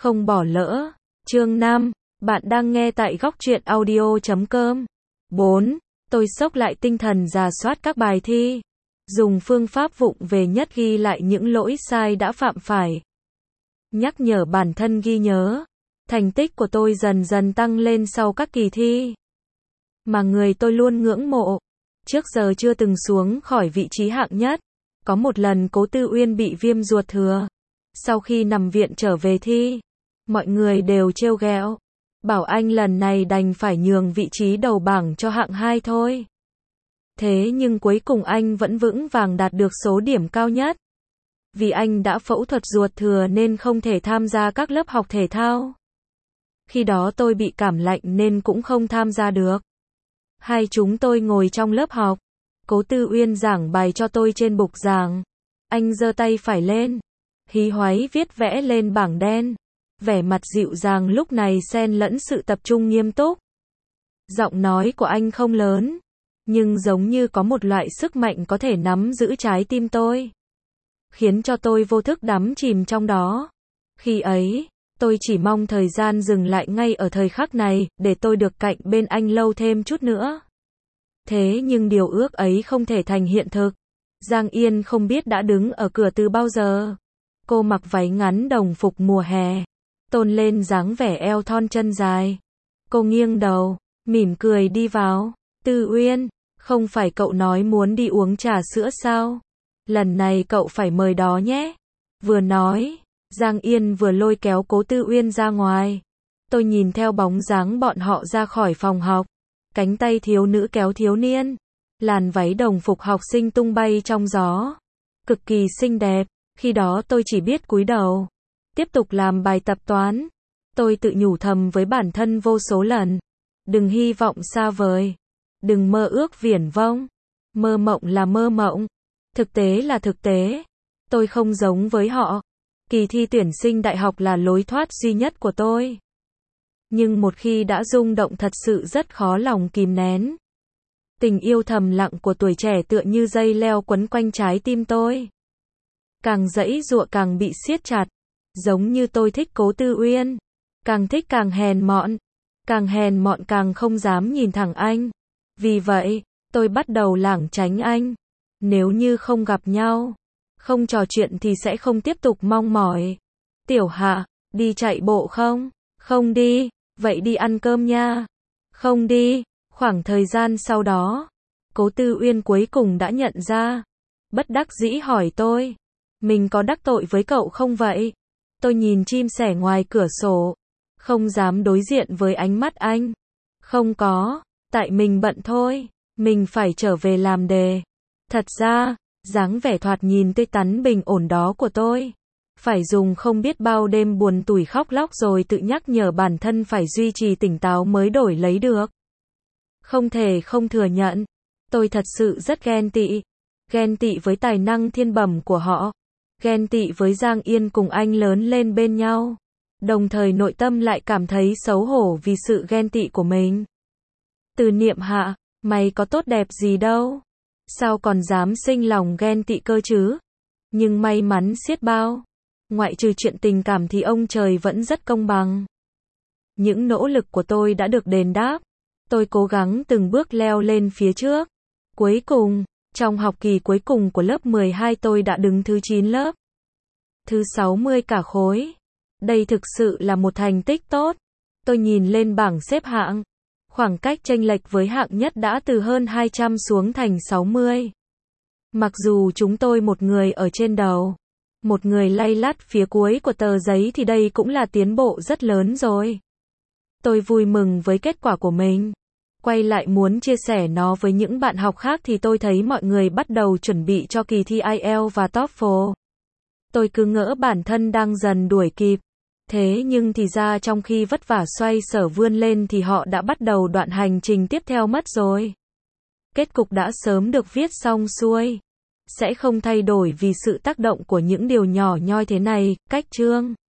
không bỏ lỡ. Chương 5, bạn đang nghe tại góc truyện audio.com. 4. Tôi xốc lại tinh thần rà soát các bài thi. Dùng phương pháp vụng về nhất ghi lại những lỗi sai đã phạm phải. Nhắc nhở bản thân ghi nhớ. Thành tích của tôi dần dần tăng lên sau các kỳ thi. Mà người tôi luôn ngưỡng mộ. Trước giờ chưa từng xuống khỏi vị trí hạng nhất. Có một lần Cố Tư Uyên bị viêm ruột thừa. Sau khi nằm viện trở về thi, mọi người đều trêu ghẹo. Bảo anh lần này đành phải nhường vị trí đầu bảng cho hạng 2 thôi. Thế nhưng cuối cùng anh vẫn vững vàng đạt được số điểm cao nhất. Vì anh đã phẫu thuật ruột thừa nên không thể tham gia các lớp học thể thao. Khi đó tôi bị cảm lạnh nên cũng không tham gia được. Hai chúng tôi ngồi trong lớp học. Cố Tư Uyên giảng bài cho tôi trên bục giảng. Anh giơ tay phải lên, hí hoáy viết vẽ lên bảng đen. Vẻ mặt dịu dàng lúc này xen lẫn sự tập trung nghiêm túc. Giọng nói của anh không lớn, nhưng giống như có một loại sức mạnh có thể nắm giữ trái tim tôi, khiến cho tôi vô thức đắm chìm trong đó. Khi ấy, tôi chỉ mong thời gian dừng lại ngay ở thời khắc này, để tôi được cạnh bên anh lâu thêm chút nữa. Thế nhưng điều ước ấy không thể thành hiện thực. Giang Yên không biết đã đứng ở cửa từ bao giờ. Cô mặc váy ngắn đồng phục mùa hè, tôn lên dáng vẻ eo thon chân dài. Cô nghiêng đầu, mỉm cười đi vào. Tư Uyên, không phải cậu nói muốn đi uống trà sữa sao? Lần này cậu phải mời đó nhé. Vừa nói, Giang Yên vừa lôi kéo Cố Tư Uyên ra ngoài. Tôi nhìn theo bóng dáng bọn họ ra khỏi phòng học. Cánh tay thiếu nữ kéo thiếu niên. Làn váy đồng phục học sinh tung bay trong gió. Cực kỳ xinh đẹp. Khi đó tôi chỉ biết cúi đầu, tiếp tục làm bài tập toán. Tôi tự nhủ thầm với bản thân vô số lần. Đừng hy vọng xa vời. Đừng mơ ước viển vông. Mơ mộng là mơ mộng. Thực tế là thực tế. Tôi không giống với họ. Kỳ thi tuyển sinh đại học là lối thoát duy nhất của tôi. Nhưng một khi đã rung động thật sự rất khó lòng kìm nén. Tình yêu thầm lặng của tuổi trẻ tựa như dây leo quấn quanh trái tim tôi. Càng giãy giụa càng bị siết chặt. Giống như tôi thích Cố Tư Uyên. Càng thích càng hèn mọn. Càng hèn mọn càng không dám nhìn thẳng anh. Vì vậy, tôi bắt đầu lảng tránh anh. Nếu như không gặp nhau, không trò chuyện thì sẽ không tiếp tục mong mỏi. Tiểu Hạ, đi chạy bộ không? Không đi. Vậy đi ăn cơm nha. Không đi. Khoảng thời gian sau đó, Cố Tư Uyên cuối cùng đã nhận ra. Bất đắc dĩ hỏi tôi. Mình có đắc tội với cậu không vậy? Tôi nhìn chim sẻ ngoài cửa sổ. Không dám đối diện với ánh mắt anh. Không có. Tại mình bận thôi. Mình phải trở về làm đề. Thật ra, dáng vẻ thoạt nhìn tươi tắn bình ổn đó của tôi. Phải dùng không biết bao đêm buồn tủi khóc lóc rồi tự nhắc nhở bản thân phải duy trì tỉnh táo mới đổi lấy được. Không thể không thừa nhận. Tôi thật sự rất ghen tị. Ghen tị với tài năng thiên bẩm của họ. Ghen tị với Giang Yên cùng anh lớn lên bên nhau. Đồng thời nội tâm lại cảm thấy xấu hổ vì sự ghen tị của mình. Từ Niệm Hạ, mày có tốt đẹp gì đâu. Sao còn dám sinh lòng ghen tị cơ chứ? Nhưng may mắn xiết bao. Ngoại trừ chuyện tình cảm thì ông trời vẫn rất công bằng. Những nỗ lực của tôi đã được đền đáp. Tôi cố gắng từng bước leo lên phía trước. Cuối cùng, trong học kỳ cuối cùng của lớp 12 tôi đã đứng thứ 9 lớp. Thứ 60 cả khối. Đây thực sự là một thành tích tốt. Tôi nhìn lên bảng xếp hạng. Khoảng cách chênh lệch với hạng nhất đã từ hơn 200 xuống thành 60. Mặc dù chúng tôi một người ở trên đầu, một người lay lắt phía cuối của tờ giấy thì đây cũng là tiến bộ rất lớn rồi. Tôi vui mừng với kết quả của mình. Quay lại muốn chia sẻ nó với những bạn học khác thì tôi thấy mọi người bắt đầu chuẩn bị cho kỳ thi IELTS và TOEFL. Tôi cứ ngỡ bản thân đang dần đuổi kịp. Thế nhưng thì ra trong khi vất vả xoay sở vươn lên thì họ đã bắt đầu đoạn hành trình tiếp theo mất rồi. Kết cục đã sớm được viết xong xuôi. Sẽ không thay đổi vì sự tác động của những điều nhỏ nhoi thế này. Cách chương